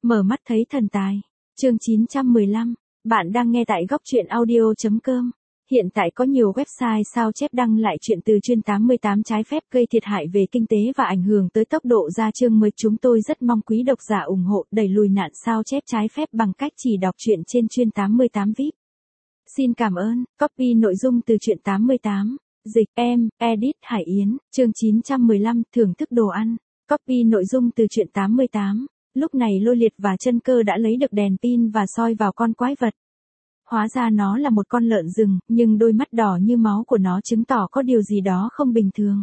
Mở mắt thấy thần tài. Chương 915. Bạn đang nghe tại góc truyện audio.com. Hiện tại có nhiều website sao chép đăng lại chuyện từ chuyên 88 trái phép gây thiệt hại về kinh tế và ảnh hưởng tới tốc độ ra chương mới. Chúng tôi rất mong quý độc giả ủng hộ đẩy lùi nạn sao chép trái phép bằng cách chỉ đọc truyện trên chuyên 88 VIP. Xin cảm ơn. Copy nội dung từ truyện 88. Dịch em, edit Hải Yến. Chương 915. Thưởng thức đồ ăn. Copy nội dung từ truyện 88. Lúc này Lôi Liệt và Chân Cơ đã lấy được đèn pin và soi vào con quái vật. Hóa ra nó là một con lợn rừng, nhưng đôi mắt đỏ như máu của nó chứng tỏ có điều gì đó không bình thường.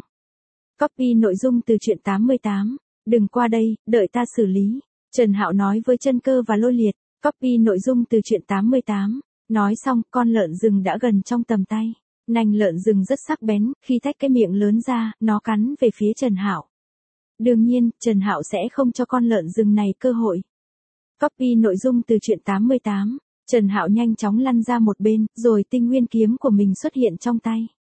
Copy nội dung từ truyện 88. Đừng qua đây, đợi ta xử lý. Trần Hạo nói với Chân Cơ và Lôi Liệt. Copy nội dung từ truyện 88. Nói xong, con lợn rừng đã gần trong tầm tay. Nanh lợn rừng rất sắc bén, khi tách cái miệng lớn ra, nó cắn về phía Trần Hạo. Đương nhiên, Trần Hạo sẽ không cho con lợn rừng này cơ hội. Copy nội dung từ truyện 88. Trần Hạo nhanh chóng lăn ra một bên, rồi tinh nguyên kiếm của mình xuất hiện trong tay.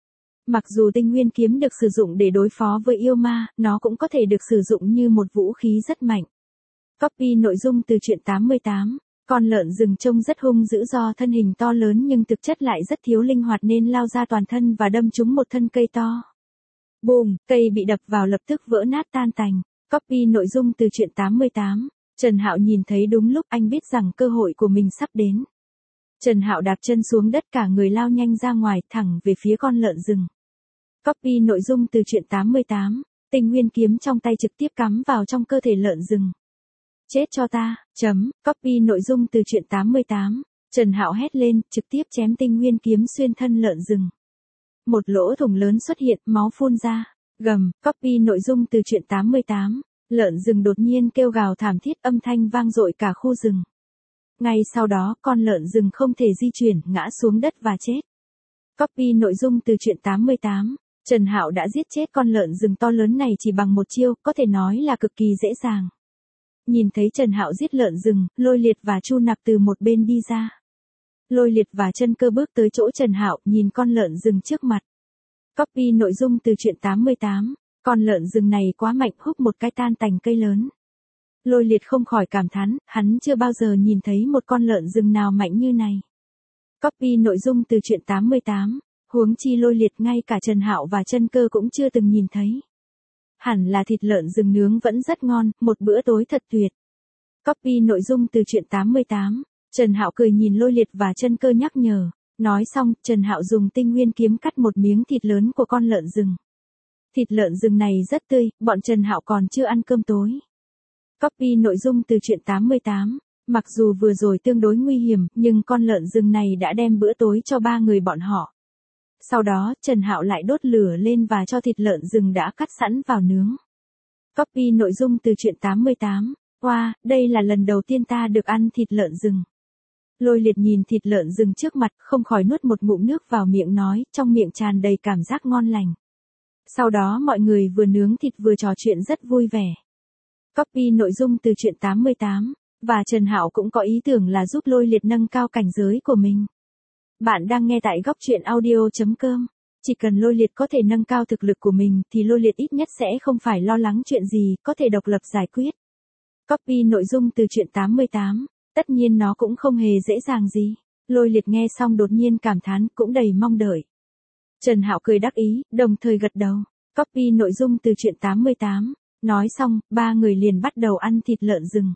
Mặc dù tinh nguyên kiếm được sử dụng để đối phó với yêu ma, nó cũng có thể được sử dụng như một vũ khí rất mạnh. Copy nội dung từ truyện 88. Con lợn rừng trông rất hung dữ do thân hình to lớn nhưng thực chất lại rất thiếu linh hoạt nên lao ra toàn thân và đâm trúng một thân cây to. Bùm, cây bị đập vào lập tức vỡ nát tan tành. Copy nội dung từ truyện 88. Trần Hạo nhìn thấy đúng lúc, anh biết rằng cơ hội của mình sắp đến. Trần Hạo đạp chân xuống đất, cả người lao nhanh ra ngoài, thẳng về phía con lợn rừng. Copy nội dung từ truyện 88. Tinh nguyên kiếm trong tay trực tiếp cắm vào trong cơ thể lợn rừng. Chết cho ta, Copy nội dung từ truyện 88. Trần Hạo hét lên, trực tiếp chém tinh nguyên kiếm xuyên thân lợn rừng. Một lỗ thủng lớn xuất hiện, máu phun ra. Copy nội dung từ truyện 88. Lợn rừng đột nhiên kêu gào thảm thiết, âm thanh vang dội cả khu rừng. Ngay sau đó, con lợn rừng không thể di chuyển, ngã xuống đất và chết. Copy nội dung từ truyện 88. Trần Hạo đã giết chết con lợn rừng to lớn này chỉ bằng một chiêu, có thể nói là cực kỳ dễ dàng. Nhìn thấy Trần Hạo giết lợn rừng, Lôi Liệt và Chu Nặc từ một bên đi ra. Lôi Liệt và Chân Cơ bước tới chỗ Trần Hạo, nhìn con lợn rừng trước mặt. Copy nội dung từ truyện 88. Con lợn rừng này quá mạnh, húc một cái tan tành cây lớn. Lôi Liệt không khỏi cảm thán, hắn chưa bao giờ nhìn thấy một con lợn rừng nào mạnh như này. Copy nội dung từ truyện 88. Huống chi Lôi Liệt, ngay cả Trần Hạo và Chân Cơ cũng chưa từng nhìn thấy. Hẳn là thịt lợn rừng nướng vẫn rất ngon, một bữa tối thật tuyệt. Copy nội dung từ truyện 88. Trần Hạo cười nhìn Lôi Liệt và Chân Cơ nhắc nhở. Nói xong, Trần Hạo dùng tinh nguyên kiếm cắt một miếng thịt lớn của con lợn rừng. Thịt lợn rừng này rất tươi, bọn Trần Hạo còn chưa ăn cơm tối. Copy nội dung từ truyện 88. Mặc dù vừa rồi tương đối nguy hiểm, nhưng con lợn rừng này đã đem bữa tối cho 3 người bọn họ. Sau đó, Trần Hạo lại đốt lửa lên và cho thịt lợn rừng đã cắt sẵn vào nướng. Copy nội dung từ truyện 88. Wow, đây là lần đầu tiên ta được ăn thịt lợn rừng. Lôi Liệt nhìn thịt lợn rừng trước mặt, không khỏi nuốt một ngụm nước vào miệng, nói, trong miệng tràn đầy cảm giác ngon lành. Sau đó mọi người vừa nướng thịt vừa trò chuyện rất vui vẻ. Copy nội dung từ truyện 88. Và Trần Hạo cũng có ý tưởng là giúp Lôi Liệt nâng cao cảnh giới của mình. Bạn đang nghe tại góc truyện audio.com. Chỉ cần Lôi Liệt có thể nâng cao thực lực của mình thì Lôi Liệt ít nhất sẽ không phải lo lắng chuyện gì, có thể độc lập giải quyết. Copy nội dung từ truyện 88. Tất nhiên nó cũng không hề dễ dàng gì. Lôi Liệt nghe xong đột nhiên cảm thán, cũng đầy mong đợi. Trần Hạo cười đắc ý, đồng thời gật đầu. Copy nội dung từ truyện 88. Nói xong, 3 người liền bắt đầu ăn thịt lợn rừng.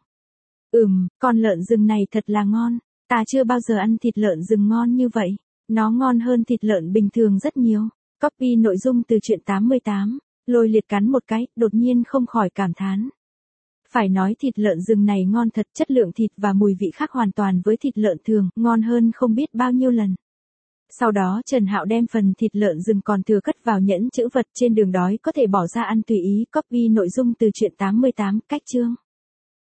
Con lợn rừng này thật là ngon. Ta chưa bao giờ ăn thịt lợn rừng ngon như vậy. Nó ngon hơn thịt lợn bình thường rất nhiều. Copy nội dung từ truyện 88. Lôi Liệt cắn một cái, đột nhiên không khỏi cảm thán. Phải nói thịt lợn rừng này ngon thật, chất lượng thịt và mùi vị khác hoàn toàn với thịt lợn thường, ngon hơn không biết bao nhiêu lần. Sau đó Trần Hạo đem phần thịt lợn rừng còn thừa cất vào nhẫn trữ vật, trên đường đói có thể bỏ ra ăn tùy ý. Copy nội dung từ truyện 88. Cách chương.